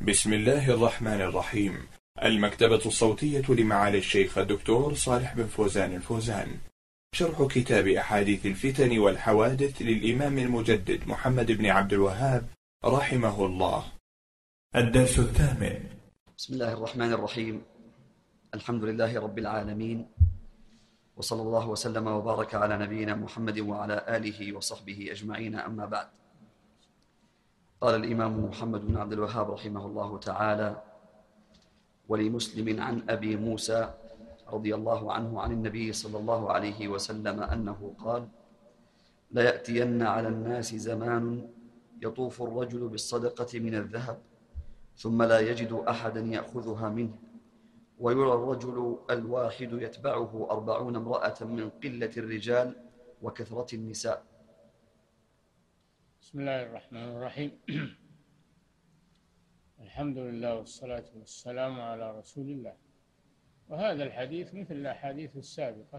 بسم الله الرحمن الرحيم. المكتبة الصوتية لمعالي الشيخ الدكتور صالح بن فوزان الفوزان. شرح كتاب أحاديث الفتن والحوادث للإمام المجدد محمد بن عبد الوهاب رحمه الله. الدرس الثامن. بسم الله الرحمن الرحيم. الحمد لله رب العالمين، وصلى الله وسلم وبارك على نبينا محمد وعلى آله وصحبه أجمعين، أما بعد. قال الإمام محمد بن عبد الوهاب رحمه الله تعالى: ولمسلم عن أبي موسى رضي الله عنه عن النبي صلى الله عليه وسلم أنه قال: ليأتين على الناس زمان يطوف الرجل بالصدقة من الذهب ثم لا يجد أحدا يأخذها منه، ويرى الرجل الواحد يتبعه 40 امرأة من قلة الرجال وكثرة النساء. بسم الله الرحمن الرحيم. الحمد لله والصلاة والسلام على رسول الله. وهذا الحديث مثل الأحاديث السابقة،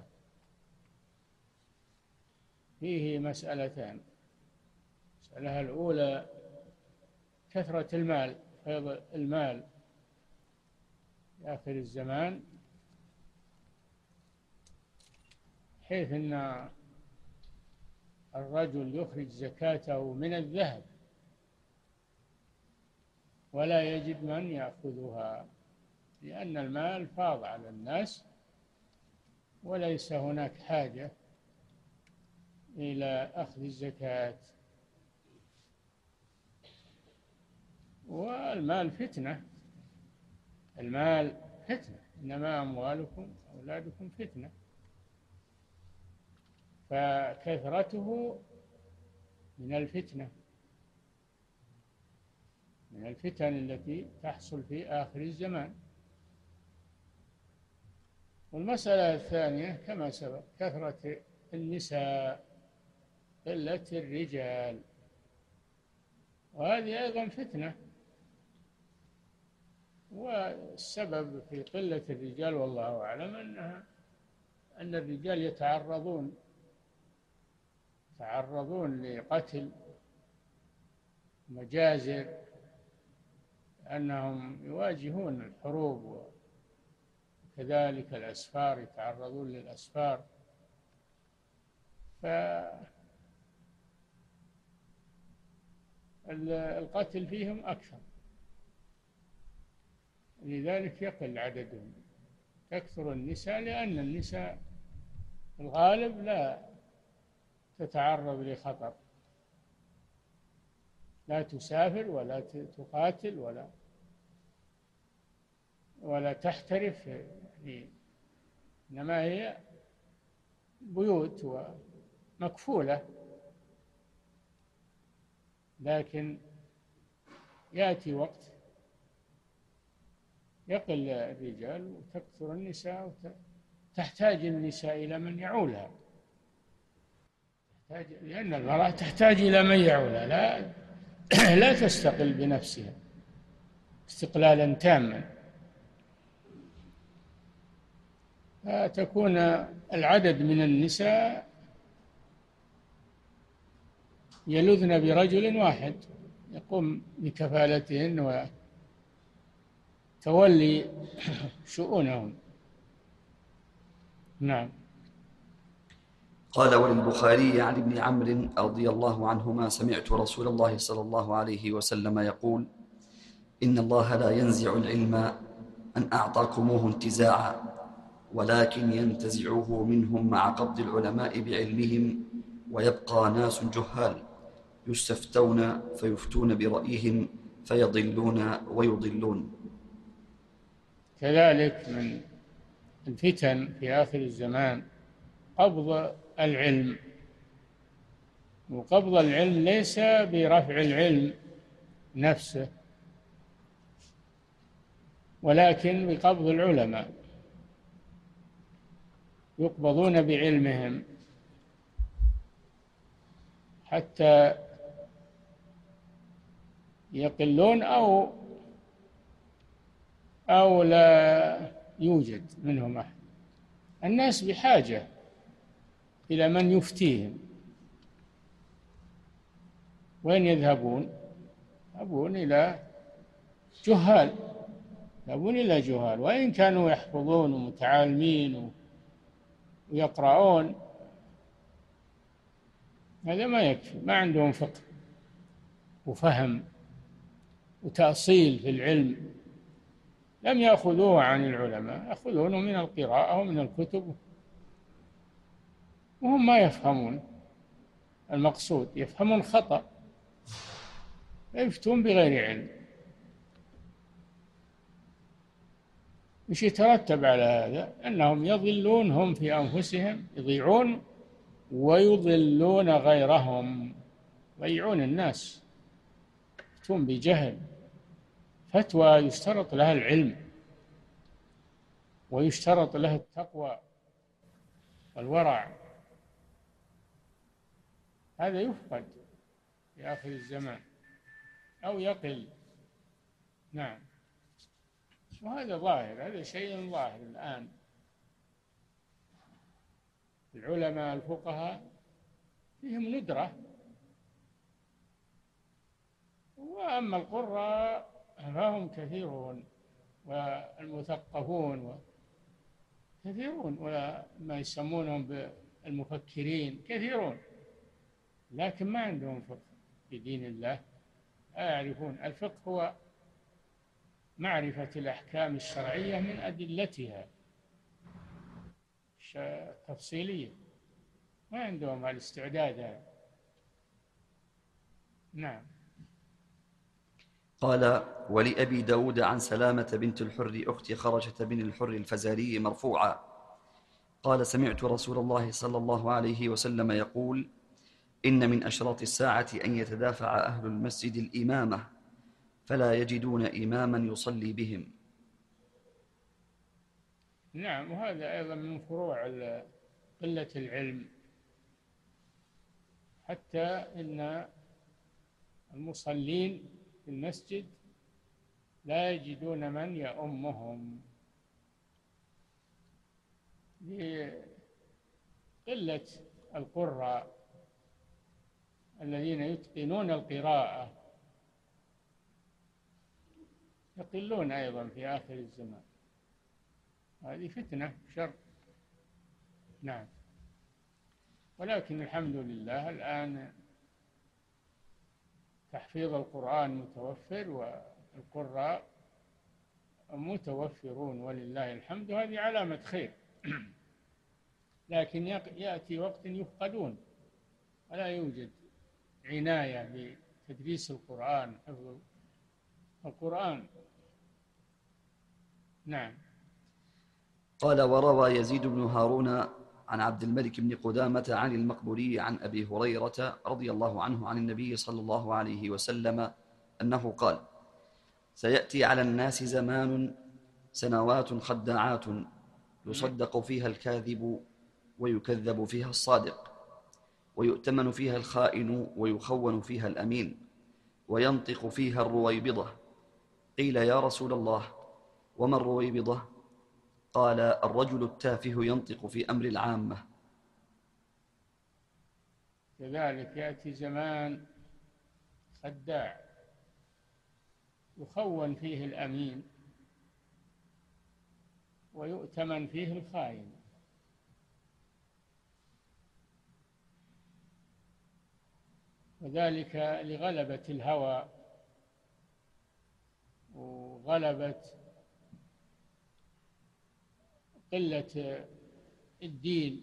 فيه مسألتان. المسألة الأولى كثرة المال، فيض المال في آخر الزمان، حيث أن الرجل يخرج زكاته من الذهب ولا يجد من يأخذها، لأن المال فاض على الناس وليس هناك حاجة إلى أخذ الزكاة. والمال فتنة، المال فتنة، إنما أموالكم أولادكم فتنة، فكثرته من الفتنة، من الفتن التي تحصل في آخر الزمان. والمسألة الثانية كما سبق كثرة النساء، قلة الرجال، وهذه أيضا فتنة. والسبب في قلة الرجال والله أعلم أن الرجال يتعرضون لقتل، مجازر، أنهم يواجهون الحروب، وكذلك الأسفار يتعرضون للأسفار، فالقتل فيهم أكثر، لذلك يقل عددهم. تكثر النساء لأن النساء الغالب لا تتعرض لخطر، لا تسافر ولا تقاتل ولا تحترف، يعني إنما هي بيوت ومكفولة. لكن يأتي وقت يقل الرجال وتكثر النساء، وتحتاج النساء إلى من يعولها، لأن المرأة تحتاج إلى من يعولها، لا تستقل بنفسها استقلالا تاما. فتكون العدد من النساء يلذن برجل واحد يقوم بكفالتهن وتولي شؤونهم. نعم. قال: وللبخاري عن ابن عمرو رضي الله عنهما: سمعت رسول الله صلى الله عليه وسلم يقول: إن الله لا ينزع العلم أن أعطاكموه انتزاعا، ولكن ينتزعه منهم مع قبض العلماء بعلمهم، ويبقى ناس جهال يستفتون فيفتون برأيهم فيضلون ويضلون. كذلك من الفتن في آخر الزمان قبض العلم، وقبض العلم ليس برفع العلم نفسه، ولكن بقبض العلماء، يقبضون بعلمهم حتى يقلون أو لا يوجد منهم أحد. الناس بحاجة إلى من يفتيهم. وين يذهبون؟ يذهبون إلى جهال، يذهبون إلى جهال، وإن كانوا يحفظون ومتعالمين ويقرؤون، هذا ما يكفي، ما عندهم فقه وفهم وتأصيل في العلم، لم يأخذوه عن العلماء، يأخذونه من القراءة ومن الكتب، وهم ما يفهمون المقصود، يفهمون خطأ، يفتون بغير علم. وش يترتب على هذا؟ أنهم يضلون هم في أنفسهم، يضيعون ويضلون غيرهم، يضيعون الناس، يفتون بجهل. فتوى يشترط لها العلم، ويشترط لها التقوى والورع، هذا يفقد في آخر الزمان أو يقل. نعم، وهذا ظاهر، هذا شيء ظاهر الآن. العلماء الفقهاء فيهم ندرة، وأما القراء فهم كثيرون، والمثقفون كثيرون، وما يسمونهم بالمفكرين كثيرون، لكن ما عندهم فقه في دين الله، لا يعرفون. الفقه هو معرفة الأحكام الشرعية من أدلتها التفصيلية، ما عندهم الاستعداد هذا. نعم. قال: ولأبي داود عن سلامة بنت الحر أخت خرجة بن الحر الفزاري مرفوعا قال: سمعت رسول الله صلى الله عليه وسلم يقول: إن من أشراط الساعة أن يتدافع أهل المسجد الإمامة فلا يجدون إماما يصلي بهم. نعم، وهذا أيضا من فروع قلة العلم، حتى إن المصلين في المسجد لا يجدون من يؤمهم لقلة القراء الذين يتقنون القراءة، يقلون أيضا في آخر الزمان، هذه فتنة شر. نعم، ولكن الحمد لله الآن تحفيظ القرآن متوفر، والقراء متوفرون ولله الحمد، هذه علامة خير. لكن يأتي وقت يفقدون، ولا يوجد عناية بتدريس القرآن، حفظ القرآن. نعم. قال: وروى يزيد بن هارون عن عبد الملك بن قدامة عن المقبوري عن أبي هريرة رضي الله عنه عن النبي صلى الله عليه وسلم أنه قال: سيأتي على الناس زمان سنوات خداعات يصدق فيها الكاذب ويكذب فيها الصادق، ويؤتمن فيها الخائن ويخون فيها الأمين، وينطق فيها الرويبضة. قيل: يا رسول الله، وما الرويبضة؟ قال: الرجل التافه ينطق في أمر العامة. كذلك يأتي زمان خداع يخون فيه الأمين ويؤتمن فيه الخائن، وذلك لغلبة الهوى وغلبة قلة الدين.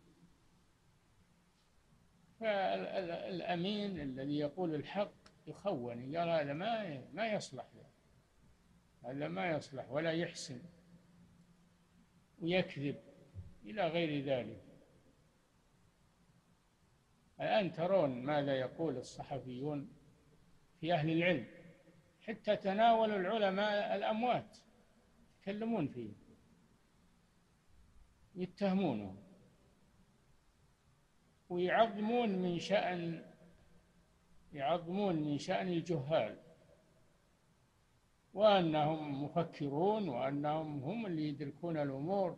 فالأمين الذي يقول الحق يخون، قال هذا ما يصلح له، هذا ما يصلح ولا يحسن، ويكذب إلى غير ذلك. الآن ترون ماذا يقول الصحفيون في أهل العلم، حتى تناولوا العلماء الأموات يتكلمون فيه، يتهمونه ويعظمون من شأن الجهال، وأنهم مفكرون، وأنهم هم اللي يدركون الأمور،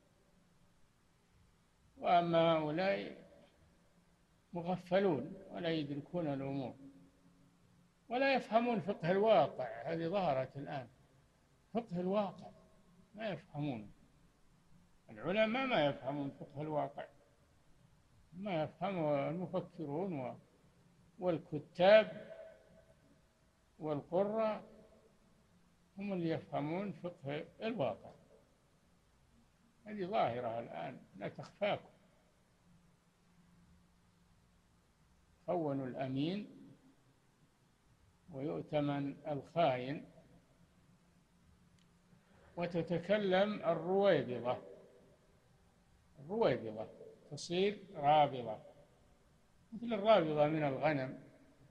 وأما هؤلاء مغفلون ولا يدركون الأمور. ولا يفهمون فقه الواقع. هذه ظهرت الآن، فقه الواقع ما يفهمون. العلماء ما يفهمون فقه الواقع، ما يفهمه المفكرون والكتاب والقراء، هم اللي يفهمون فقه الواقع. هذه ظاهرة الآن لا تخفاكم. خونوا الأمين ويؤتمن الخائن، وتتكلم الرويبضة تصير رابضة مثل الرابضة من الغنم.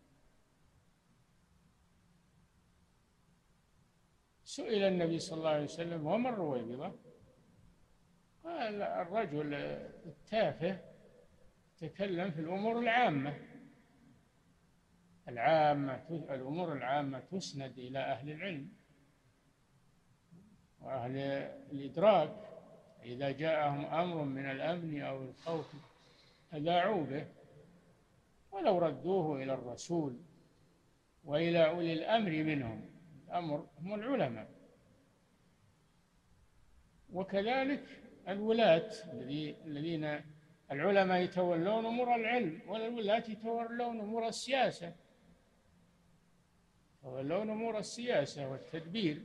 سئل النبي صلى الله عليه وسلم: وما الرويبضة؟ قال: الرجل التافه يتكلم في الأمور العامة. الأمور العامة تسند إلى أهل العلم وأهل الإدراك. إذا جاءهم أمر من الأمن أو الخوف أذاعوا به، ولو ردوه إلى الرسول وإلى أولي الأمر منهم. الأمر هم العلماء. وكذلك الولاة الذين العلماء يتولون أمور العلم، والولاة يتولون أمور السياسة، يتولون أمور السياسة والتدبير.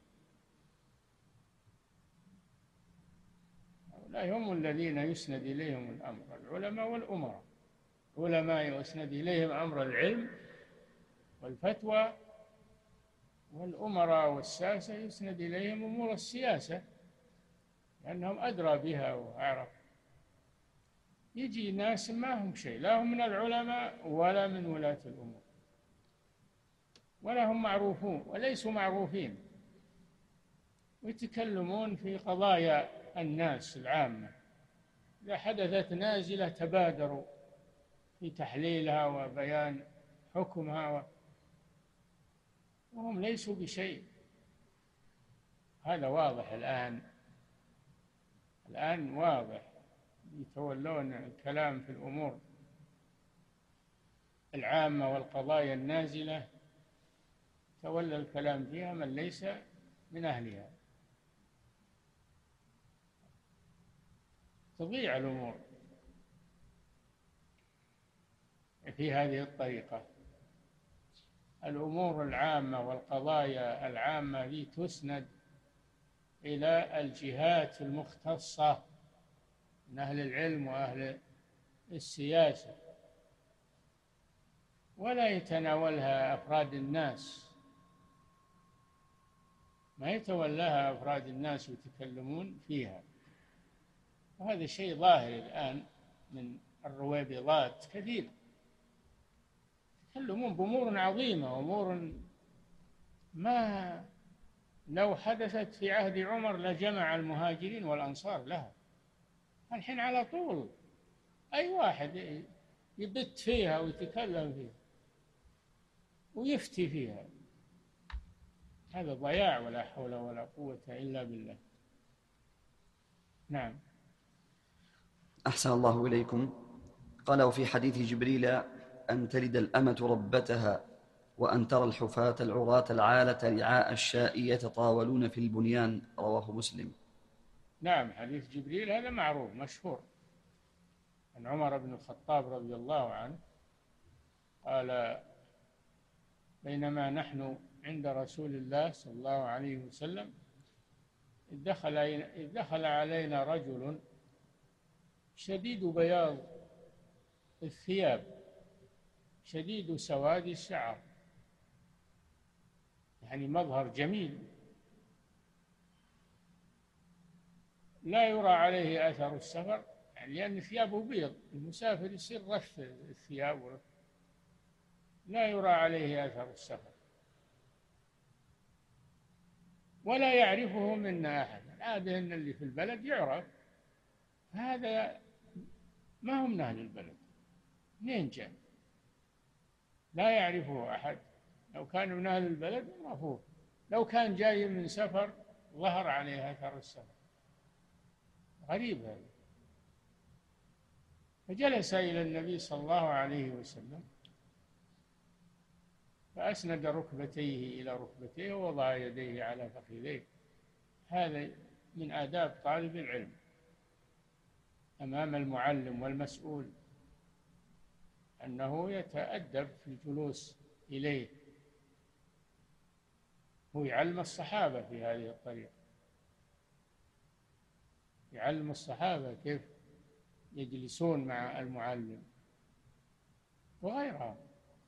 هؤلاء هم الذين يسند إليهم الأمر، العلماء والأمراء. العلماء يسند إليهم أمر العلم والفتوى، والأمراء والساسة يسند إليهم أمور السياسة لأنهم أدرى بها وأعرف. يجي ناس ما هم شيء، لا هم من العلماء ولا من ولاة الأمور، ولا هم معروفون وليسوا معروفين، ويتكلمون في قضايا الناس العامة. إذا حدثت نازلة تبادروا في تحليلها وبيان حكمها، وهم ليسوا بشيء. هذا واضح الآن واضح. يتولون الكلام في الأمور العامة والقضايا النازلة، تولى الكلام فيها من ليس من أهلها. تضيع الأمور في هذه الطريقة. الأمور العامة والقضايا العامة ذي تسند إلى الجهات المختصة من أهل العلم وأهل السياسة، ولا يتناولها أفراد الناس، ما يتولاها أفراد الناس ويتكلمون فيها. وهذا شيء ظاهر الآن من الرويبضات كثير، يتكلمون بأمور عظيمة، أمور ما لو حدثت في عهد عمر لجمع المهاجرين والأنصار لها. الحين على طول أي واحد يبت فيها ويتكلم فيها ويفتي فيها. هذا ضياع، ولا حول ولا قوة إلا بالله. نعم. أحسن الله إليكم. قال: وفي حديث جبريل أن تلد الأمة ربتها، وأن ترى الحفاة العراة العالة رعاء الشاء يتطاولون في البنيان. رواه مسلم. نعم، حديث جبريل هذا معروف مشهور عن عمر بن الخطاب رضي الله عنه قال: بينما نحن عند رسول الله صلى الله عليه وسلم إذ دخل علينا رجل شديد بياض الثياب شديد سواد الشعر، يعني مظهر جميل، لا يرى عليه أثر السفر، يعني لأن ثيابه بيض، المسافر يصير رف الثياب، لا يرى عليه أثر السفر، ولا يعرفه منا أحد. العادة أن اللي في البلد يعرف، هذا ما هم من أهل البلد، منين جاء؟ لا يعرفه أحد. لو كان من أهل البلد عرفوه، لو كان جاي من سفر ظهر عليه أثر السفر. غريب هذا. فجلس إلى النبي صلى الله عليه وسلم فأسند ركبتيه إلى ركبتيه ووضع يديه على فخذيه. هذا من آداب طالب العلم أمام المعلم والمسؤول، أنه يتأدب في الجلوس إليه. هو يعلم الصحابة في هذه الطريقة، يعلم الصحابة كيف يجلسون مع المعلم وغيرها.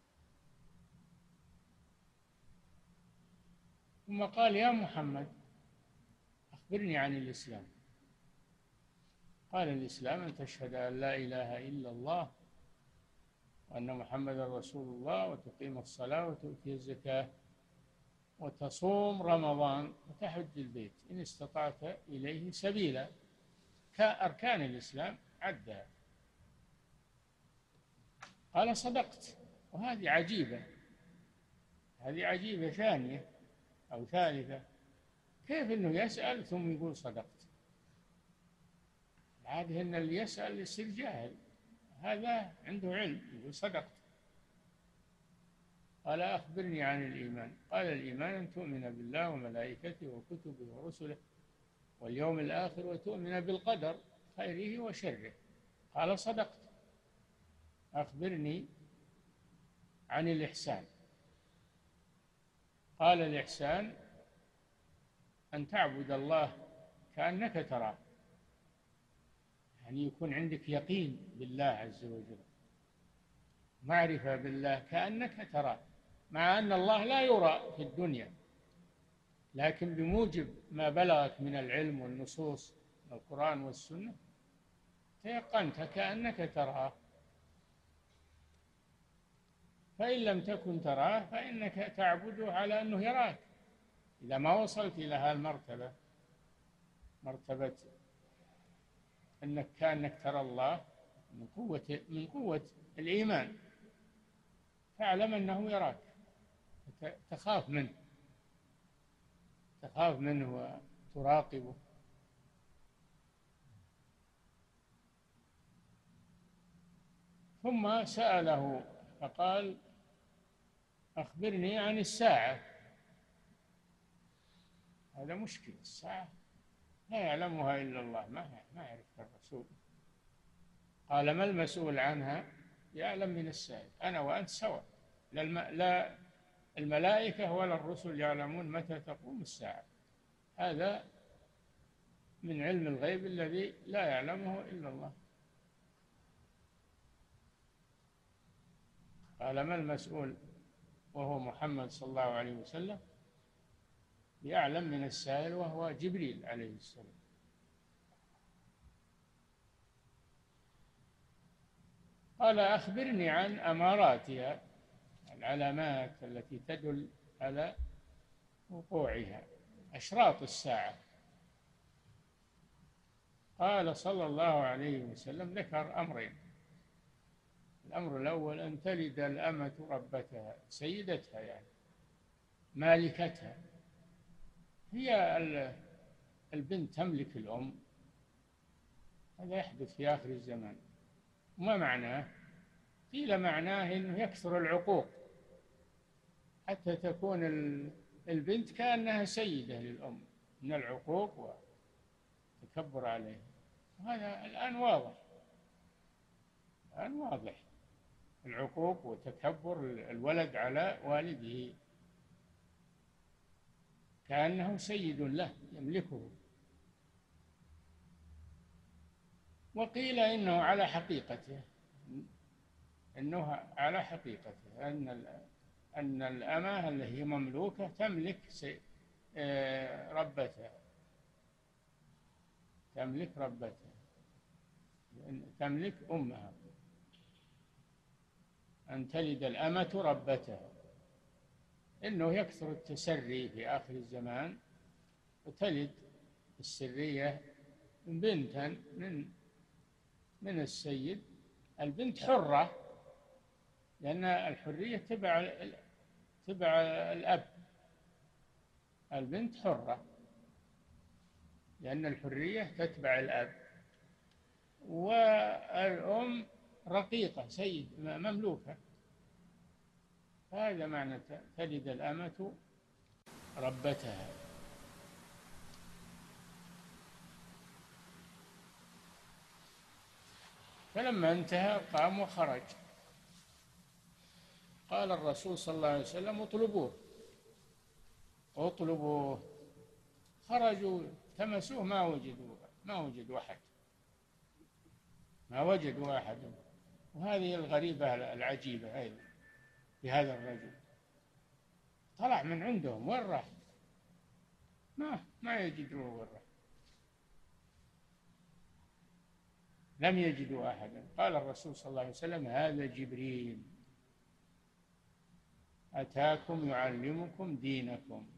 ثم قال: يا محمد أخبرني عن الإسلام. قال: الإسلام أن تشهد أن لا إله إلا الله وأن محمدا رسول الله، وتقيم الصلاة وتؤتي الزكاة وتصوم رمضان وتحج البيت إن استطعت إليه سبيلا. كأركان الإسلام عدها. قال: صدقت. وهذه عجيبة، هذه عجيبة ثانية أو ثالثة. كيف أنه يسأل ثم يقول صدقت؟ العادة أن اللي يسأل يصير جاهل، هذا عنده علم يقول صدقت. قال: أخبرني عن الإيمان. قال: الإيمان أن تؤمن بالله وملائكته وكتبه ورسله واليوم الآخر وتؤمن بالقدر خيره وشره. قال: صدقت. أخبرني عن الإحسان. قال: الإحسان أن تعبد الله كأنك تراه، يعني يكون عندك يقين بالله عز وجل، معرفة بالله كأنك تراه، مع أن الله لا يرى في الدنيا، لكن بموجب ما بلغك من العلم والنصوص من القرآن والسنة تيقنت كأنك تراه. فإن لم تكن تراه فإنك تعبده على أنه يراك. إذا ما وصلت إلى هالمرتبة، مرتبة أنك كأنك ترى الله من قوة الإيمان، فاعلم أنه يراك، تخاف منه، تخاف منه وتراقبه. ثم سأله فقال: أخبرني عن الساعة. هذا مشكلة، الساعة لا يعلمها إلا الله، ما يعرفها الرسول. قال: ما المسؤول عنها يعلم من السائل، أنا وأنت سواء، لا الملائكة ولا الرسل يعلمون متى تقوم الساعة، هذا من علم الغيب الذي لا يعلمه إلا الله. قال: ما المسؤول، وهو محمد صلى الله عليه وسلم، يعلم من السائل وهو جبريل عليه السلام. قال: أخبرني عن أماراتها، العلامات التي تدل على وقوعها، أشراط الساعة. قال صلى الله عليه وسلم، ذكر أمرين. الأمر الأول أن تلد الأمة ربتها، سيدتها يعني مالكتها. هي البنت تملك الأم، هذا يحدث في آخر الزمان. وما معناه؟ قيل معناه أنه يكثر العقوق حتى تكون البنت كأنها سيدة للأم من العقوق والتكبر عليها. وهذا الآن واضح، الآن واضح العقوق وتكبر الولد على والده، كأنه سيد له يملكه. وقيل إنه على حقيقته، إنه على حقيقته أن الأمة اللي هي مملوكة تملك ربتها، تملك ربتها، تملك أمها. أن تلد الأمة ربتها، إنه يكثر التسري في آخر الزمان، وتلد السرية بنتا من السيد. البنت حرة، لأن الحرية تبع الأب. البنت حرة لأن الحرية تتبع الأب. والأم رقيقة، سيد، مملوكة. هذا معنى تلد الأمة ربتها. فلما انتهى قام وخرج. قال الرسول صلى الله عليه وسلم: اطلبوه اطلبوه. خرجوا تمسوه ما وجدوا أحد، ما وجدوا أحد. وهذه الغريبة العجيبة أيضا بهذا الرجل، طلع من عندهم وين راح؟ ما يجدوه وين راح، لم يجدوا أحدا. قال الرسول صلى الله عليه وسلم: هذا جبريل أتاكم يعلمكم دينكم.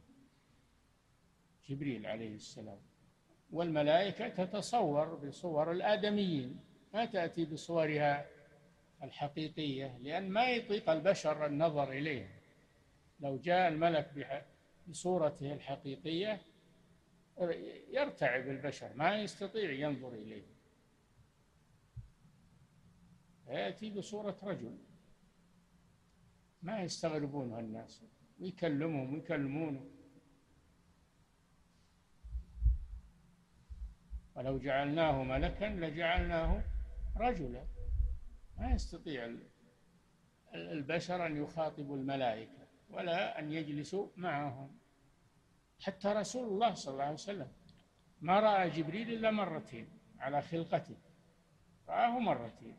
جبريل عليه السلام. والملائكة تتصور بصور الآدميين، ما تأتي بصورها الحقيقية، لأن ما يطيق البشر النظر إليه. لو جاء الملك بصورته الحقيقية يرتعب البشر، ما يستطيع ينظر إليه. يأتي بصورة رجل ما يستغربونها الناس، ويكلمهم ويكلمونه. ولو جعلناه ملكا لجعلناه رجلا. ما يستطيع البشر أن يخاطبوا الملائكة ولا أن يجلسوا معهم. حتى رسول الله صلى الله عليه وسلم ما رأى جبريل إلا مرتين على خلقته، رآه مرتين.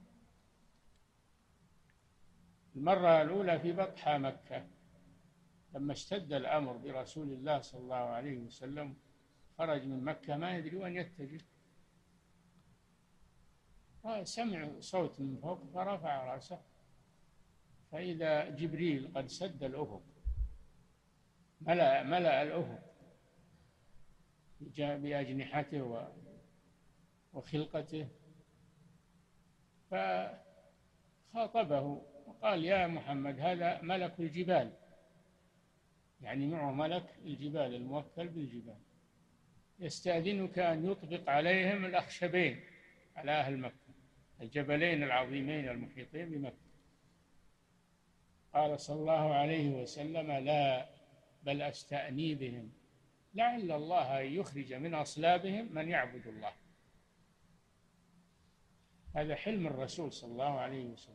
المرة الأولى في بطحى مكة لما اشتد الأمر برسول الله صلى الله عليه وسلم، خرج من مكة ما يدري وين يتجه، سمع صوت من فوق فرفع رأسه فإذا جبريل قد سد الأفق، ملأ الأفق بأجنحته وخلقته. فخاطبه وقال: يا محمد، هذا ملك الجبال، يعني معه ملك الجبال الموكل بالجبال، يستأذنك أن يطبق عليهم الأخشبين، على أهل مكة، الجبلين العظيمين المحيطين بمكة. قال صلى الله عليه وسلم: لا، بل أستأني بهم، لعل الله يخرج من أصلابهم من يعبد الله. هذا حلم الرسول صلى الله عليه وسلم.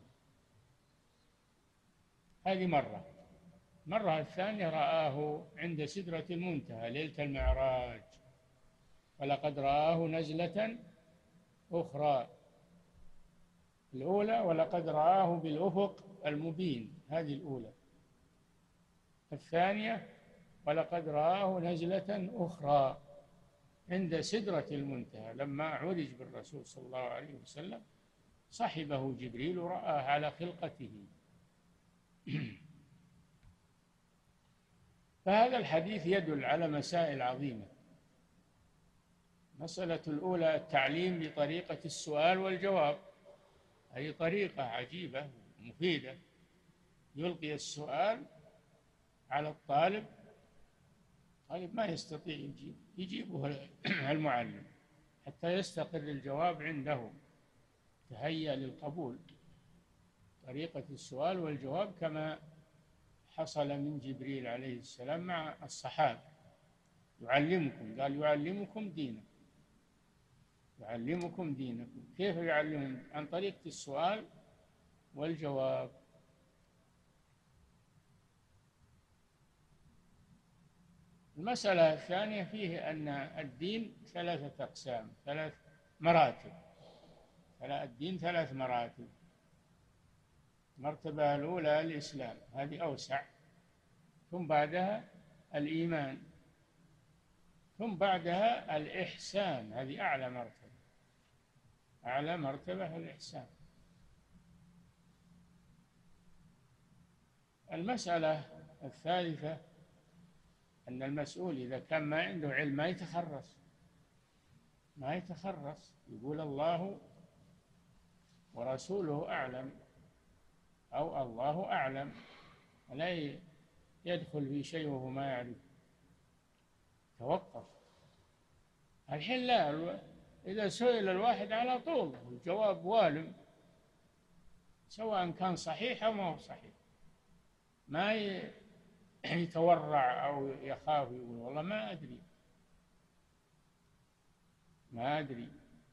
هذه مرة الثانية رآه عند سدرة المنتهى ليلة المعراج، ولقد رآه نزلة أخرى. الأولى ولقد رآه بالأفق المبين، هذه الأولى. الثانية ولقد رآه نزلة أخرى عند سدرة المنتهى، لما عرج بالرسول صلى الله عليه وسلم صحبه جبريل ورآه على خلقته. فهذا الحديث يدل على مسائل عظيمة. مسألة الأولى التعليم بطريقة السؤال والجواب، هذه طريقة عجيبة مفيدة، يلقي السؤال على الطالب ما يستطيع يجيبه المعلم حتى يستقر الجواب عنده، تهيأ للقبول. طريقة السؤال والجواب كما حصل من جبريل عليه السلام مع الصحابة. يعلمكم، قال يعلمكم دينكم، يعلمكم دينكم. كيف يعلمهم؟ عن طريق السؤال والجواب. المسألة الثانية فيه أن الدين 3 أقسام، 3 مراتب. الدين 3 مراتب. المرتبة الأولى الإسلام، هذه أوسع، ثم بعدها الإيمان، ثم بعدها الإحسان، هذه أعلى مرتبة. أعلى مرتبة الإحسان. المسألة الثالثة أن المسؤول إذا كان ما عنده علم ما يتخرص، يقول الله ورسوله أعلم أو الله أعلم، لا يدخل في شيء وهو ما يعرف، توقف. الحين لا، إذا سئل الواحد على طول الجواب والم، سواء كان صحيح أو ما هو صحيح. ما يتورع أو يخاف يقول والله ما أدري ما أدري.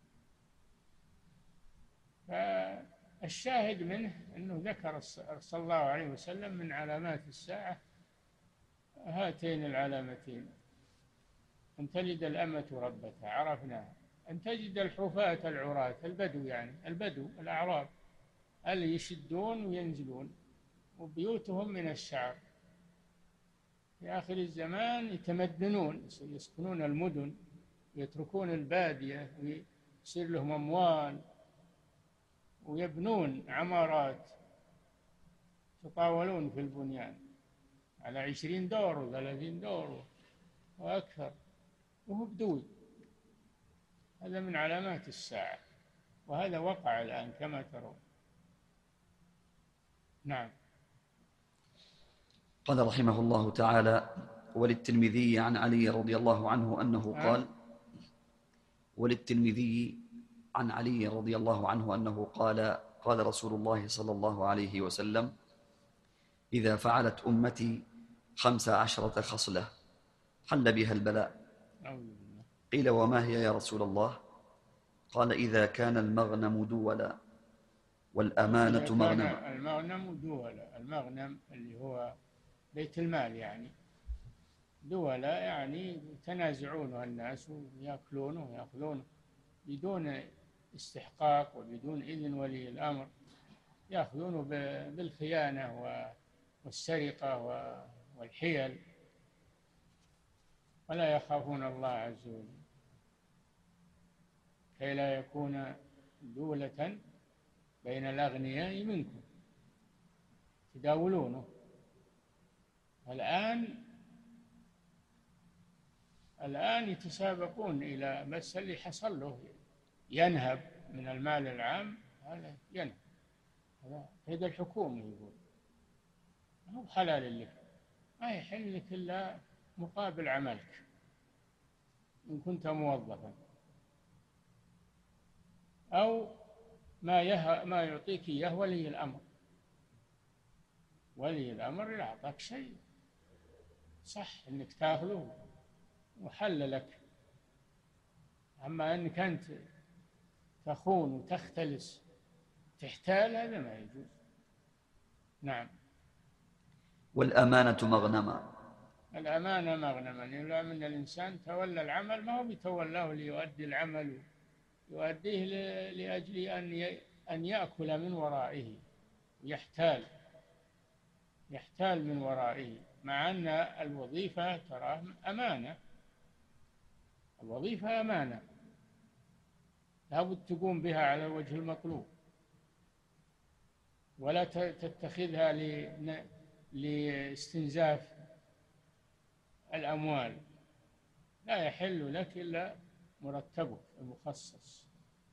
فالشاهد منه أنه ذكر صلى الله عليه وسلم من علامات الساعة هاتين العلامتين: أن تلد الأمة ربتها عرفناها، أن تجد الحفاة العراة البدو، يعني البدو الأعراب اللي يشدون وينزلون وبيوتهم من الشعر. في آخر الزمان يتمدنون، يسكنون المدن ويتركون البادية ويصير لهم أموال ويبنون عمارات، يتطاولون في البنيان على 20 دور و30 دور وأكثر وهو بدوي. هذا من علامات الساعة، وهذا وقع الآن كما ترون. نعم. قال رحمه الله تعالى: وللترمذي عن علي رضي الله عنه أنه قال وللترمذي عن علي رضي الله عنه أنه قال: قال رسول الله صلى الله عليه وسلم: إذا فعلت أمتي 15 خصلة حل بها البلاء. قيل: وما هي يا رسول الله؟ قال: إذا كان المغنم دولا والأمانة مغنما. المغنم دولا، المغنم اللي هو بيت المال، يعني دولا يعني يتنازعونه الناس ويأكلونه ويأخذونه بدون استحقاق وبدون إذن ولي الأمر، يأخذونه بالخيانة والسرقة والحيل، ولا يخافون الله عز وجل، كي لا يكون دولة بين الأغنياء منكم تداولونه. الآن يتسابقون إلى، بس اللي حصل له ينهب من المال العام، هذا ينهب، هذا هيدا الحكومة يقول ما هو حلال لك، ما يحل لك إلا مقابل عملك إن كنت موظفا، أو ما يعطيك إياه ولي الأمر. ولي الأمر إذا أعطاك شيء صح إنك تأخذه وحل لك، أما أنك أنت تخون وتختلس تحتال هذا ما يجوز. نعم. والأمانة مغنما. الأمانة مغنما، إلا من الإنسان تولى العمل ما هو بيتولاه ليؤدي العمل، يؤديه لأجل أن يأكل من ورائه ويحتال من ورائه، مع أن الوظيفة تراه أمانة، الوظيفة أمانة لابد تقوم بها على وجه المطلوب، ولا تتخذها لاستنزاف الأموال، لا يحل لك إلا مرتبك المخصص.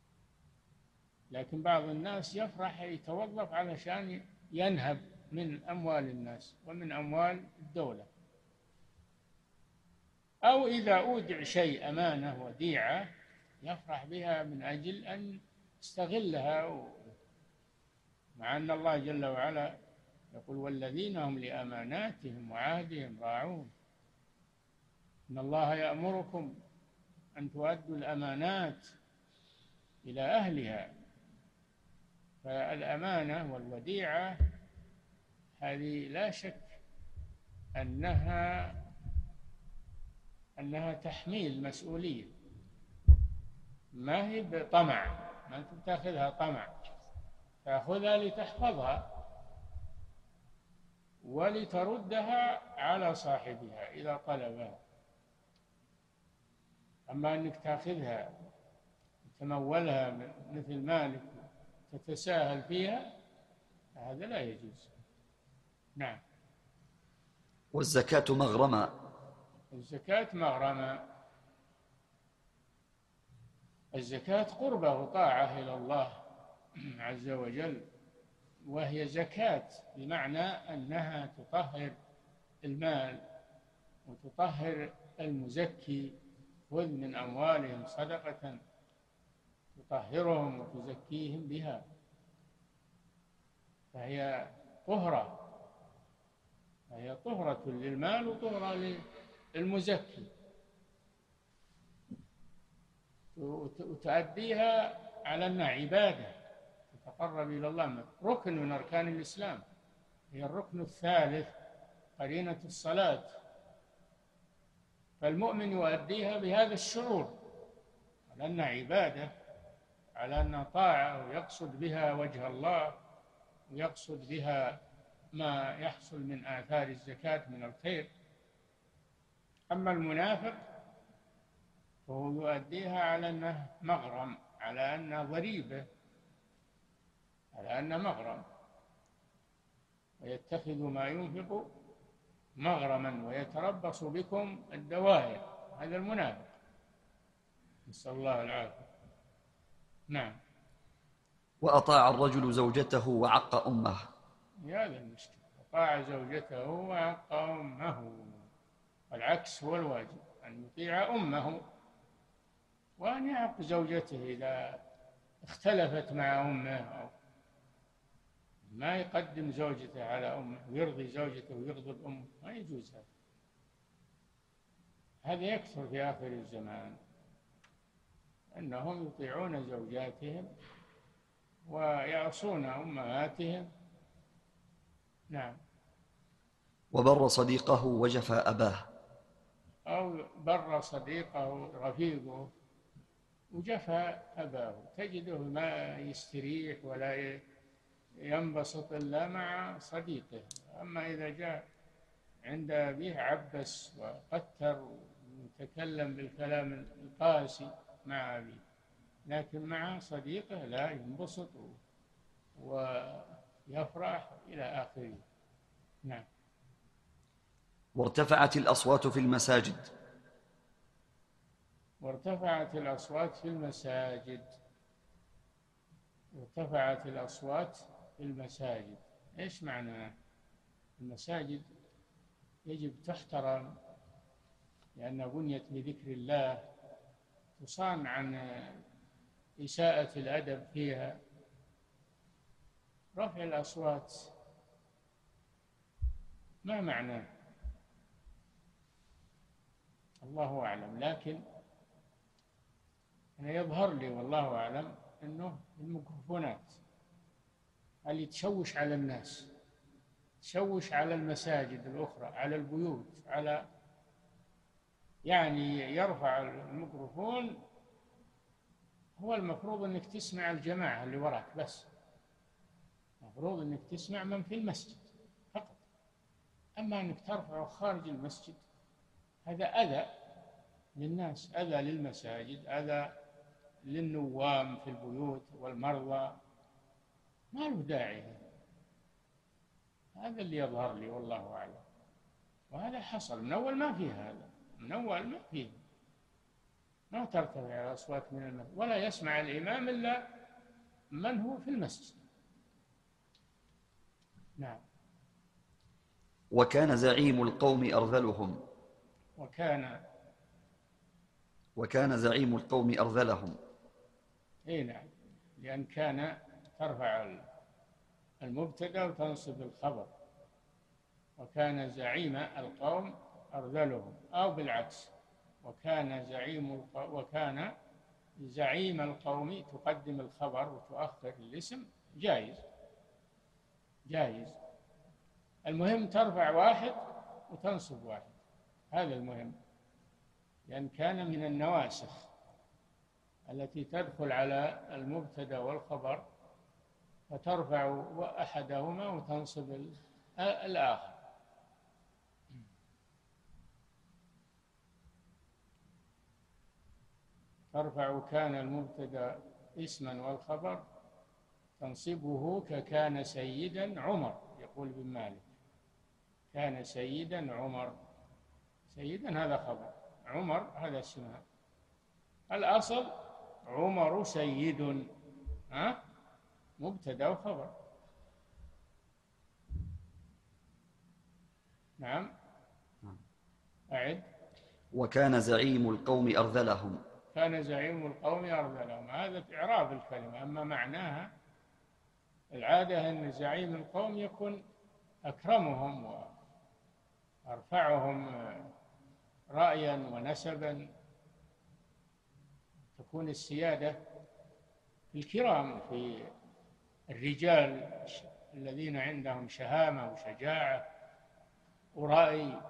لكن بعض الناس يفرح يتوظف علشان ينهب من أموال الناس ومن أموال الدولة، أو إذا أودع شيء أمانة وديعة يفرح بها من أجل أن يستغلها، مع أن الله جل وعلا يقول: والذين هم لأماناتهم وعهدهم راعون، إن الله يأمركم أن تؤدوا الأمانات إلى أهلها. فالأمانة والوديعة هذه لا شك أنها تحميل مسؤولية، ما هي بطمع، ما أنت تأخذها طمع، تأخذها لتحفظها ولتردها على صاحبها إذا طلبها. أما أنك تأخذها تمولها مثل مالك تتساهل فيها هذا لا يجوز. نعم. والزكاة مغرمة. الزكاة مغرمة، الزكاة قربة وطاعة إلى الله عز وجل، وهي زكاة بمعنى أنها تطهر المال وتطهر المزكي، خذ من أموالهم صدقة تطهرهم وتزكيهم بها، فهي طهرة هي طهرة للمال وطهرة للمزكي، وتؤديها على أنها عبادة تتقرب إلى الله، ركن من أركان الإسلام، هي الركن الثالث قرينة الصلاة. فالمؤمن يؤديها بهذا الشعور على أنها عبادة، على أنها طاعة، ويقصد بها وجه الله، ويقصد بها ما يحصل من آثار الزكاة من الخير. أما المنافق فهو يؤديها على أنه مغرم، على أنها ضريبة، على أنها مغرم، ويتخذ ما ينفق مغرما ويتربص بكم الدوائر. هذا المنافق، نسأل الله العافية. نعم. وأطاع الرجل زوجته وعق أمه. هذا المشكلة، أطاع زوجته وعق أمه، والعكس هو الواجب، أن يطيع أمه، وأن يعق زوجته إذا اختلفت مع أمه، أو ما يقدم زوجته على أمه ويرضي زوجته ويغضب أمه، ما يجوز هذا. هذا يكثر في آخر الزمان، أنهم يطيعون زوجاتهم ويعصون أمهاتهم. نعم. وبر صديقه وجفى أباه. أو بر صديقه رفيقه وجفى أباه، تجده ما يستريح ولا ينبسط إلا مع صديقه. أما إذا جاء عند أبيه عبس وقتر ويتكلم بالكلام القاسي مع أبيه، لكن مع صديقه لا، ينبسط ويفرح إلى آخره. نعم. وارتفعت الأصوات في المساجد. وارتفعت الأصوات في المساجد. ارتفعت الأصوات في المساجد، إيش معنى؟ المساجد يجب تحترم، لأنها بنيت بذكر الله، تصان عن إساءة الأدب فيها. رفع الأصوات ما معناه؟ الله أعلم، لكن أنا يظهر لي والله أعلم أنه الميكروفونات اللي تشوش على الناس، تشوش على المساجد الأخرى، على البيوت، على يعني يرفع الميكروفون. هو المفروض أنك تسمع الجماعة اللي وراك بس، المفروض أنك تسمع من في المسجد فقط. أما أنك ترفعه خارج المسجد هذا أذى للناس، أذى للمساجد، أذى للنوام في البيوت والمرضى، ما له داعي. هذا اللي يظهر لي والله أعلم. وهذا حصل من أول، ما فيه هذا، من أول ما فيه، ما ترتفع الأصوات من المسجد، ولا يسمع الإمام إلا من هو في المسجد. نعم. وكان زعيم القوم أرذلهم. وكان زعيم القوم أرذلهم. اي نعم، لأن كان ترفع المبتدأ وتنصب الخبر، وكان زعيم القوم أرذلهم، أو بالعكس، وكان زعيم القوم تقدم الخبر وتؤخر الاسم، جائز. المهم ترفع واحد وتنصب واحد، هذا المهم، لأن كان من النواسخ التي تدخل على المبتدأ والخبر، فترفع أحدهما وتنصب الآخر. ترفع كان المبتدأ اسما والخبر، تنصبه ككان سيدا عمر، يقول ابن مالك كان سيدا عمر. سيدا هذا خبر، عمر هذا اسمها. الأصل عمر سيد، مبتدأ وخبر. نعم. أعد. وكان زعيم القوم أرذلهم. كان زعيم القوم أرذلهم، هذا إعراب الكلمة. أما معناها العادة أن زعيم القوم يكون أكرمهم أرفعهم رأيا ونسبا، تكون السيادة في الكرام، في الرجال الذين عندهم شهامة وشجاعة ورأي.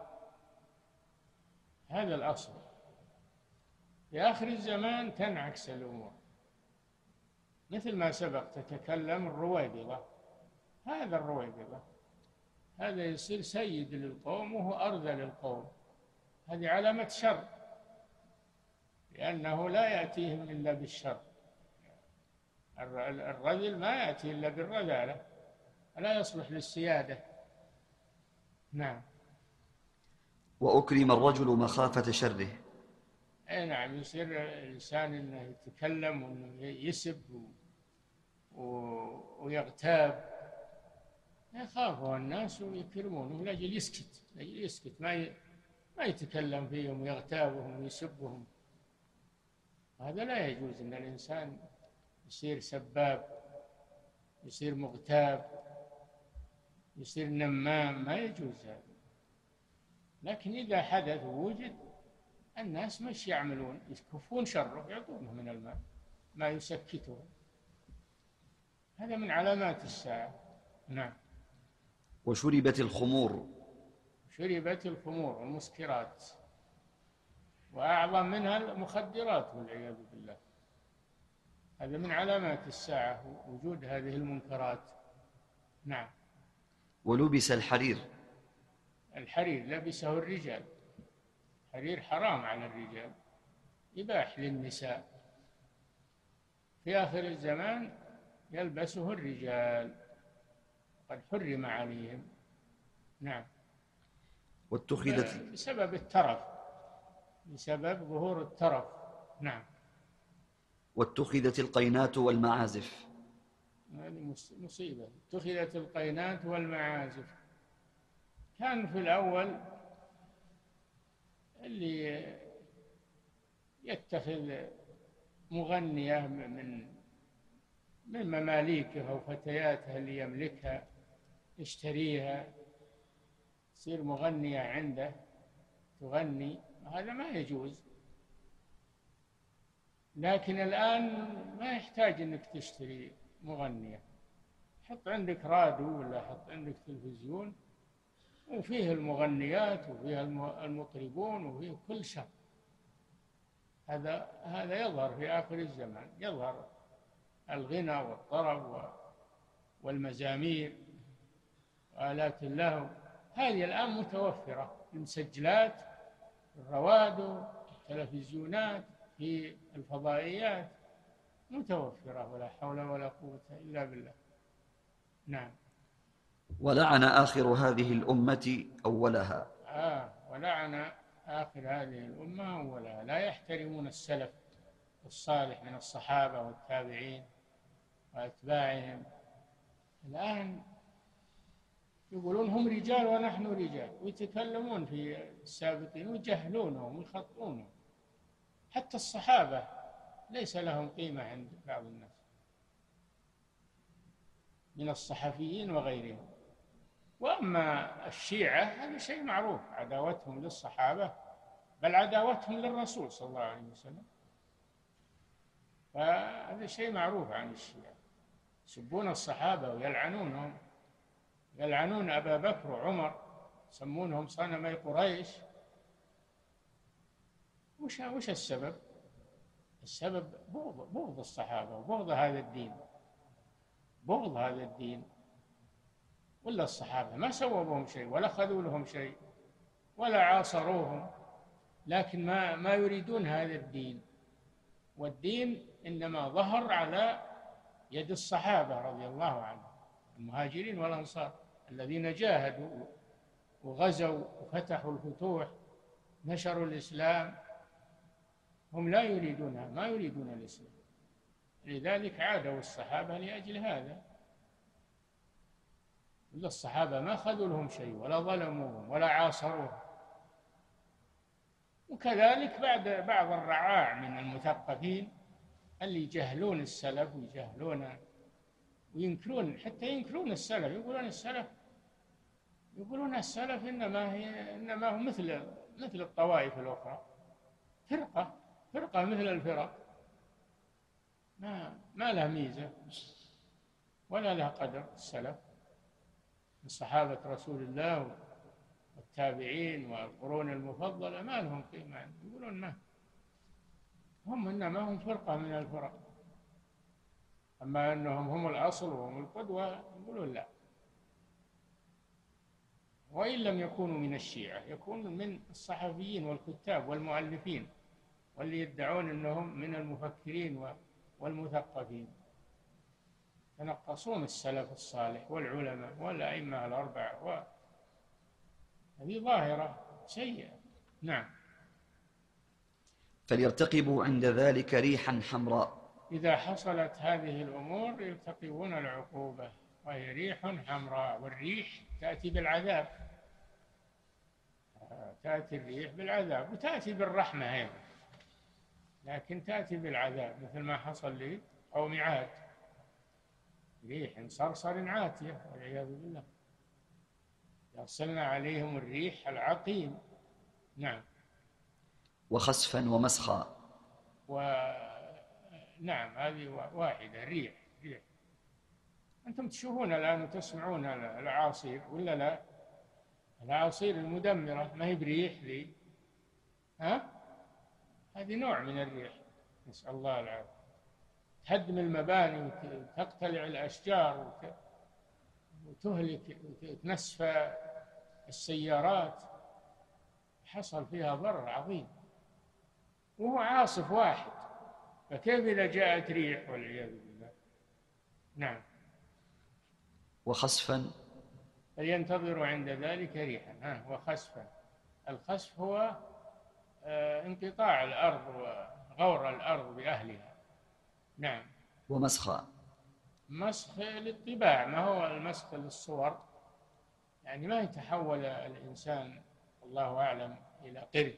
هذا الأصل. في آخر الزمان تنعكس الأمور، مثل ما سبق تتكلم الرويبضة. هذا الرويبضة هذا يصير سيد للقوم وهو أرذل القوم، هذه علامة شر، لأنه لا يأتيهم إلا بالشر. الرذل ما يأتي إلا بالرذالة، لا يصلح للسيادة. نعم. وأكرم الرجل مخافة شره. أي نعم، يصير الإنسان أنه يتكلم وأنه يسب ويغتاب، يخافه الناس ويكرمونه لأجل يسكت، ما يتكلم فيهم ويغتابهم ويسبهم. هذا لا يجوز، أن الإنسان يصير سباب، يصير مغتاب، يصير نمام، ما يجوز هذا. لكن إذا حدث ووجد، الناس مش يعملون؟ يكفون شره، يعطونه من الماء ما يسكته. هذا من علامات الساعة. نعم. وشربت الخمور. شربت الخمور والمسكرات، وأعظم منها المخدرات والعياذ بالله. هذا من علامات الساعة، وجود هذه المنكرات. نعم. ولبس الحرير. الحرير لبسه الرجال، الحرير حرام على الرجال، يباح للنساء. في آخر الزمان يلبسه الرجال، قد حرم عليهم. نعم. واتخذت بسبب الترف، بسبب ظهور الترف. نعم. واتخذت القينات والمعازف. هذه مصيبة، اتخذت القينات والمعازف. كان في الأول اللي يتخذ مغنية من مماليكه أو فتياته اللي يملكها، يشتريها، تصير مغنية عنده تغني، هذا ما يجوز. لكن الآن ما يحتاج أنك تشتري مغنية، حط عندك راديو ولا حط عندك تلفزيون وفيه المغنيات وفيه المطربون وفيه كل شيء. هذا يظهر في آخر الزمان، يظهر الغنى والطرب والمزامير وآلات اللهو. هذه الآن متوفرة في المسجلات، في الروادو، في التلفزيونات، في الفضائيات، متوفرة، ولا حول ولا قوة إلا بالله. نعم. ولعن آخر هذه الأمة أولها. ولعن آخر هذه الأمة أولها. لا يحترمون السلف الصالح من الصحابة والتابعين وأتباعهم. الآن يقولون هم رجال ونحن رجال، ويتكلمون في السابقين ويجهلونهم ويخطئونهم. حتى الصحابة ليس لهم قيمة عند بعض الناس من الصحفيين وغيرهم. وأما الشيعة هذا شيء معروف، عداوتهم للصحابة، بل عداوتهم للرسول صلى الله عليه وسلم، فهذا شيء معروف عن الشيعة. يسبون الصحابة ويلعنونهم، يلعنون أبا بكر وعمر، يسمونهم صنمي قريش. وش السبب؟ السبب بغض الصحابة وبغض هذا الدين، بغض هذا الدين. ولا الصحابة ما سووا بهم شيء ولا خذوا لهم شيء ولا عاصروهم، لكن ما يريدون هذا الدين. والدين إنما ظهر على يد الصحابة رضي الله عنهم، المهاجرين والأنصار الذين جاهدوا وغزوا وفتحوا الفتوح، نشروا الإسلام. هم لا يريدونها، ما يريدون الإسلام، لذلك عادوا الصحابة لأجل هذا. الصحابة ما خذوا لهم شيء ولا ظلموهم ولا عاصروهم. وكذلك بعض الرعاع من المثقفين اللي يجهلون السلف ويجهلون وينكرون، حتى ينكرون السلف، يقولون السلف إنما هم مثل الطوائف الأخرى، فرقة مثل الفرق، ما لها ميزة ولا لها قدر. السلف من صحابة رسول الله والتابعين والقرون المفضلة ما لهم قيمة، يقولون ما هم، إنما هم فرقة من الفرق، أما أنهم هم الأصل وهم القدوة يقولون لا. وإن لم يكونوا من الشيعة يكونون من الصحفيين والكتاب والمؤلفين، واللي يدعون أنهم من المفكرين والمثقفين، ينقصون السلف الصالح والعلماء والأئمة الأربعة، هذه ظاهرة سيئة. نعم. فليرتقبوا عند ذلك ريحا حمراء. إذا حصلت هذه الأمور يرتقبون العقوبة، وهي ريح حمراء. والريح تأتي بالعذاب، تأتي الريح بالعذاب وتأتي بالرحمة أيضا، لكن تأتي بالعذاب مثل ما حصل لقوم عاد، ريح صرصر عاتية والعياذ بالله، أرسلنا عليهم الريح العقيم. نعم. وخسفا ومسخا. نعم، هذه واحدة، ريح. أنتم تشوفون الآن وتسمعون الأعاصير ولا لا؟ الأعاصير المدمرة ما هي بريح ذي، هذه نوع من الريح، نسأل الله العافية، تهدم المباني وتقتلع الأشجار وتهلك وتنسف السيارات، حصل فيها ضرر عظيم، وهو عاصف واحد، فكيف إذا جاءت ريح والعياذ بالله. نعم. وخسفا. فلينتظروا عند ذلك ريحا. وخسفا، الخسف هو انقطاع الأرض وغور الأرض بأهلها. نعم. ومسخا. مسخ للطباع، ما هو المسخ للصور، يعني ما يتحول الإنسان الله أعلم إلى قرد،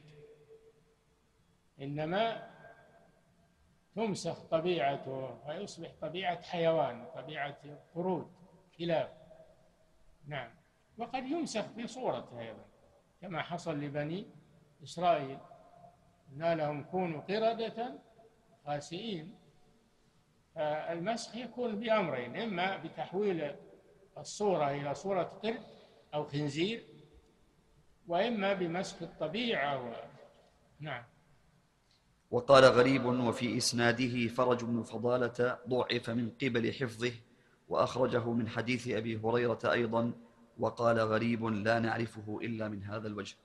إنما تمسخ طبيعته ويصبح طبيعة حيوان، طبيعة قرود، كلاب. نعم. وقد يمسخ في صورته أيضا كما حصل لبني إسرائيل، قلنا لهم كونوا قردة خاسئين. فالمسخ يكون بأمرين، إما بتحويل الصورة إلى صورة قرد أو خنزير، وإما بمسخ الطبيعة. نعم. وقال غريب وفي إسناده فرج بن فضالة ضعف من قبل حفظه، وأخرجه من حديث أبي هريرة أيضا، وقال غريب لا نعرفه إلا من هذا الوجه.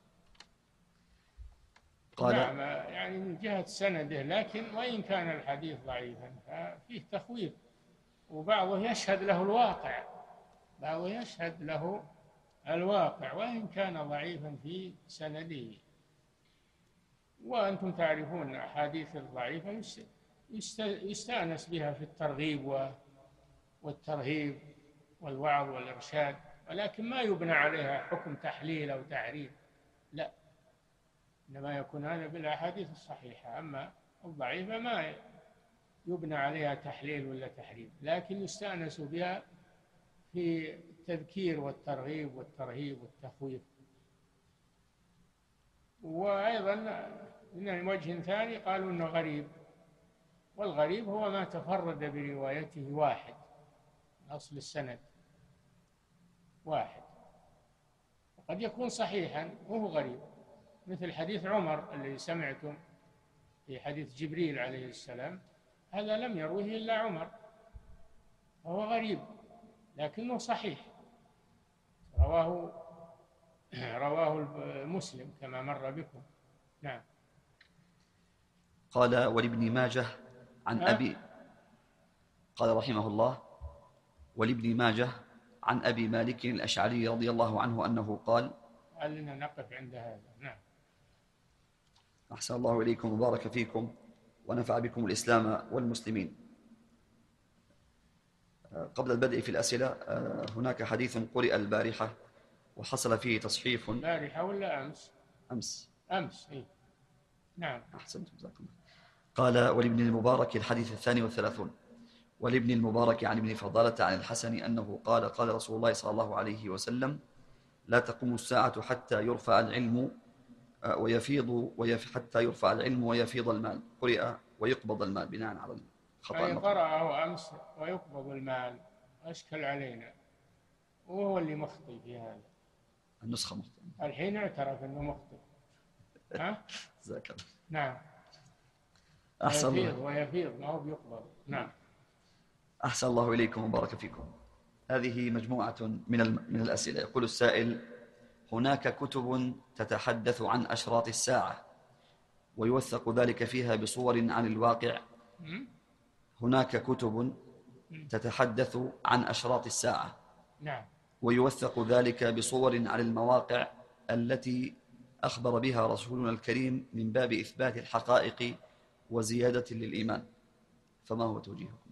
قال نعم، يعني من جهة سنده، لكن وإن كان الحديث ضعيفا فيه تخويف، وبعضه يشهد له الواقع، وإن كان ضعيفا في سنده. وأنتم تعرفون الأحاديث الضعيفة يستأنس بها في الترغيب والترهيب والوعظ والإرشاد، ولكن ما يبنى عليها حكم تحليل أو تعريف، لا، إنما يكون هذا بالأحاديث الصحيحة. أما الضعيفة ما يبنى عليها تحليل ولا تحريم، لكن يستأنس بها في التذكير والترغيب والترهيب والتخويف. وأيضا من وجه ثاني قالوا أنه غريب، والغريب هو ما تفرد بروايته واحد، أصل السند واحد، وقد يكون صحيحا وهو غريب، مثل حديث عمر الذي سمعتم في حديث جبريل عليه السلام، هذا لم يروه إلا عمر، فهو غريب لكنه صحيح، رواه مسلم كما مر بكم. نعم. قال ولابن ماجه عن أبي، قال رحمه الله ولابن ماجه عن أبي مالك الأشعري رضي الله عنه أنه قال. لنا نقف عند هذا. نعم. أحسن الله إليكم وبارك فيكم ونفع بكم الإسلام والمسلمين. قبل البدء في الأسئلة، هناك حديث قرئ البارحة وحصل فيه تصحيف. البارحة ولا أمس؟ إيه؟ نعم. أحسنتم، جزاكم الله. قال ولابن المبارك الحديث 32، ولابن المبارك عن ابن فضالة عن الحسن أنه قال قال رسول الله صلى الله عليه وسلم لا تقوم الساعة حتى يرفع العلم حتى يرفع العلم ويفيض المال، قرئ ويقبض المال بناء على الخطأ أي المطلوب. قرأه أمس ويقبض المال، أشكل علينا، وهو اللي مخطئ في هذا. النسخة مخطئة. الحين اعترف أنه مخطئ. ها؟ جزاك الله. نعم. أحسن الله. ويفيض ما هو بيقبض. نعم. أحسن الله إليكم وبارك فيكم. هذه مجموعة من الأسئلة. يقول السائل: هناك كتب تتحدث عن أشراط الساعة ويوثق ذلك فيها بصور عن الواقع. هناك كتب تتحدث عن أشراط الساعة. نعم. ويوثق ذلك بصور عن المواقع التي أخبر بها رسولنا الكريم من باب إثبات الحقائق وزيادة للإيمان، فما هو توجيهكم؟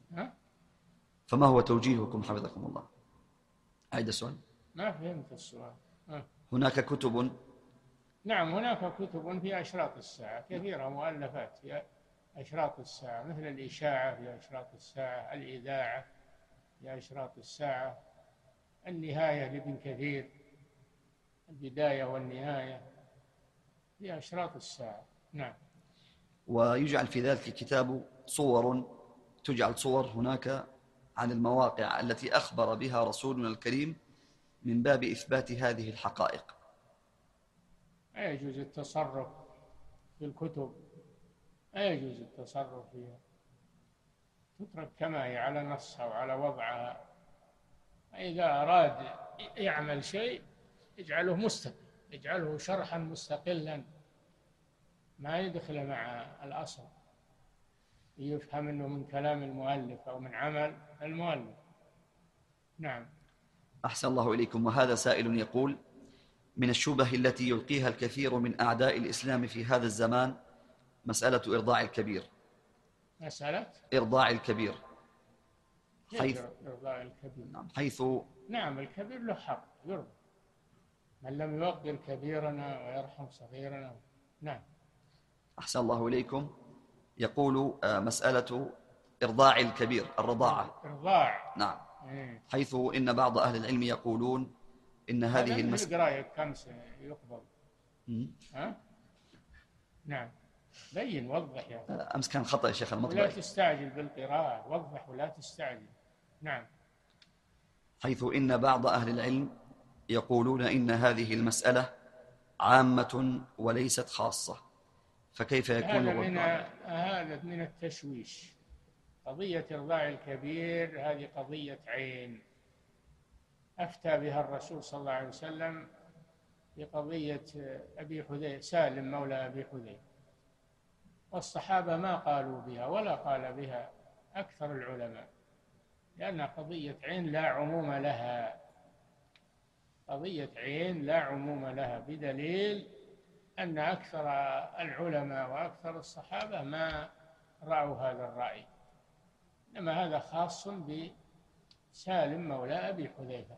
فما هو توجيهكم حفظكم الله؟ أعيد السؤال. ما فهمت السؤال. هناك كتب. نعم، هناك كتب في أشراط الساعة كثيرة، مؤلفات في أشراط الساعة، مثل الإشاعة في أشراط الساعة، الإذاعة في أشراط الساعة، النهاية لابن كثير، البداية والنهاية في أشراط الساعة. نعم. ويجعل في ذلك الكتاب تجعل صور هناك عن المواقع التي أخبر بها رسولنا الكريم من باب إثبات هذه الحقائق. لا يجوز التصرف في الكتب، لا يجوز التصرف فيها، تترك كما هي على نصها وعلى وضعها. إذا أراد يعمل شيء يجعله مستقل، يجعله شرحا مستقلا، ما يدخل مع الأصل، يفهم أنه من كلام المؤلف أو من عمل المؤلف. نعم. أحسن الله إليكم. وهذا سائل يقول: من الشبه التي يلقيها الكثير من أعداء الإسلام في هذا الزمان مسألة إرضاع الكبير. مسألة إرضاع الكبير. إرضاع الكبير. نعم. حيث نعم، الكبير له حق يرضى، من لم يوقر كبيرنا ويرحم صغيرنا. نعم. أحسن الله إليكم. يقول مسألة إرضاع الكبير، الرضاعة. إرضاع. نعم. حيث إن بعض أهل العلم يقولون إن هذه المسألة قراية كم يقبل. نعم. بين، وضح يا أخي. أمس كان خطأ يا شيخ المطبعي. ولا تستعجل بالقراءة، وضح ولا تستعجل. نعم. حيث إن بعض أهل العلم يقولون إن هذه المسألة عامة وليست خاصة، فكيف يكون هذا من التشويش. قضية إرضاع الكبير هذه قضية عين، أفتى بها الرسول صلى الله عليه وسلم في قضية أبي حذيفة، سالم مولى أبي حذيفة، والصحابة ما قالوا بها ولا قال بها أكثر العلماء، لأنها قضية عين لا عموم لها، قضية عين لا عموم لها، بدليل أن أكثر العلماء وأكثر الصحابة ما رأوا هذا الرأي، إنما هذا خاص بسالم مولى أبي حذيفة.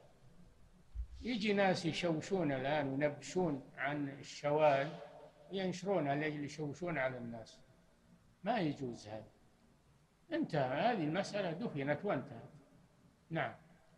يجي ناس يشوشون الآن وينبشون عن الشواذ وينشرونها لأجل يشوشون على الناس، ما يجوز هذا. انتهى، هذه المسألة دفنت وانتهت. نعم.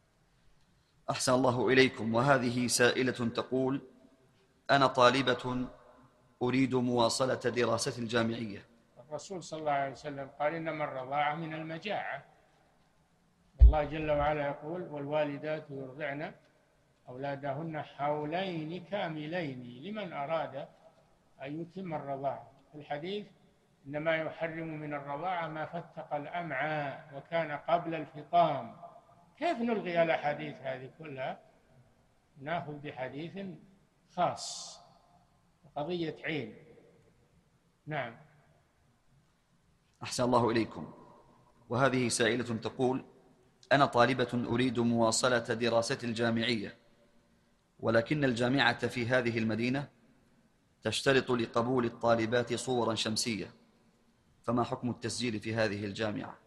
أحسن الله إليكم. وهذه سائلة تقول: أنا طالبة أريد مواصلة دراسة الجامعية. الرسول صلى الله عليه وسلم قال: إنما الرضاعة من المجاعة. الله جل وعلا يقول: والوالدات يرضعن أولادهن حولين كاملين لمن أراد أن يتم الرضاعة. في الحديث: إنما يحرم من الرضاعة ما فتق الأمعاء وكان قبل الفطام. كيف نلغي الأحاديث هذه كلها، نأخذ بحديث خاص، قضية عين. نعم. أحسن الله إليكم. وهذه سائلة تقول: أنا طالبة أريد مواصلة دراسة الجامعية، ولكن الجامعة في هذه المدينة تشترط لقبول الطالبات صورا شمسية، فما حكم التسجيل في هذه الجامعة؟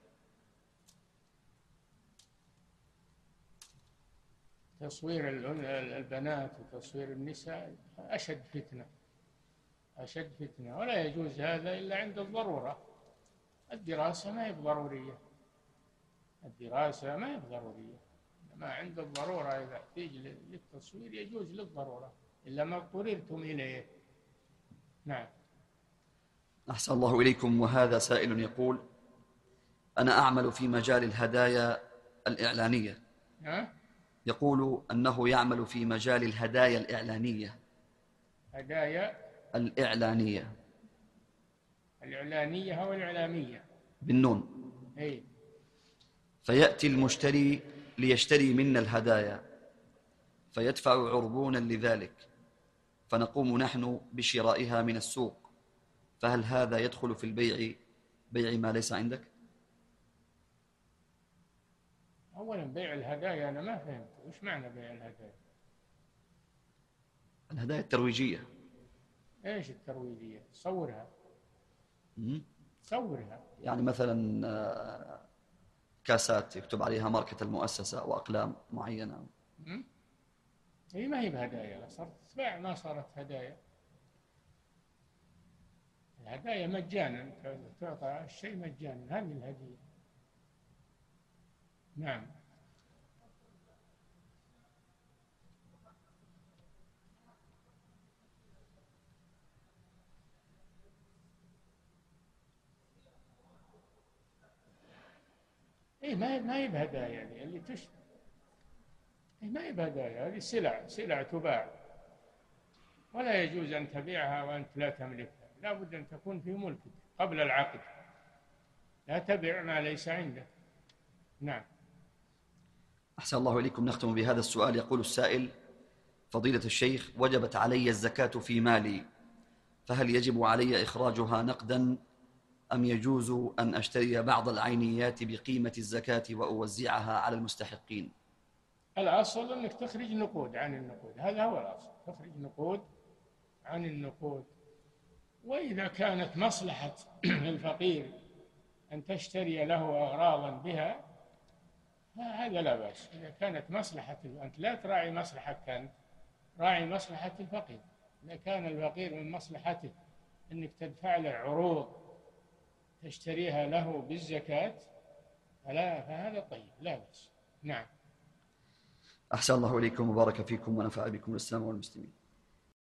تصوير البنات وتصوير النساء أشد فتنة، أشد فتنة، ولا يجوز هذا إلا عند الضرورة. الدراسة ما هي ضرورية، الدراسة ما هي ضرورية، ما عند الضرورة إذا احتيج للتصوير يجوز للضرورة إلا ما اضطررتم إليه. نعم. أحسن الله إليكم. وهذا سائل يقول: أنا أعمل في مجال الهدايا الإعلانية. يقول أنه يعمل في مجال الهدايا الإعلانية. هدايا الإعلانية. الإعلانية أو الإعلامية بالنون. أي. فيأتي المشتري ليشتري منا الهدايا فيدفع عربونا لذلك، فنقوم نحن بشرائها من السوق، فهل هذا يدخل في بيع ما ليس عندك؟ أولا بيع الهدايا أنا ما فهمت وش معنى بيع الهدايا؟ الهدايا الترويجية. إيش الترويجية؟ صورها. يعني مثلا كاسات يكتب عليها ماركة المؤسسة أو أقلام معينة. هي ما هي بهدايا، صارت تباع ما صارت هدايا. الهدايا مجانا، تعطى الشيء مجانا، هذه الهدية. نعم. إيه ما هي بهدايا يعني اللي تشتري. إيه ما هي بهدايا، هذه سلع تباع، ولا يجوز أن تبيعها وأنت لا تملكها، لا بد أن تكون في ملكك قبل العقد، لا تبيع ما ليس عندك. نعم. أحسن الله إليكم. نختم بهذا السؤال. يقول السائل: فضيلة الشيخ، وجبت علي الزكاة في مالي، فهل يجب علي إخراجها نقدا أم يجوز أن أشتري بعض العينيات بقيمة الزكاة وأوزعها على المستحقين؟ الأصل أنك تخرج نقود عن النقود، هذا هو الأصل، تخرج نقود عن النقود. وإذا كانت مصلحة الفقير أن تشتري له أغراضا بها فهذا لا بأس. إذا كانت مصلحة، أنت لا تراعي مصلحتك أنت، راعي مصلحة الفقير. إذا كان الفقير من مصلحته أنك تدفع له عروض تشتريها له بالزكاة فهذا طيب، لا بأس. نعم. أحسن الله إليكم وبارك فيكم ونفع بكم الإسلام والمسلمين.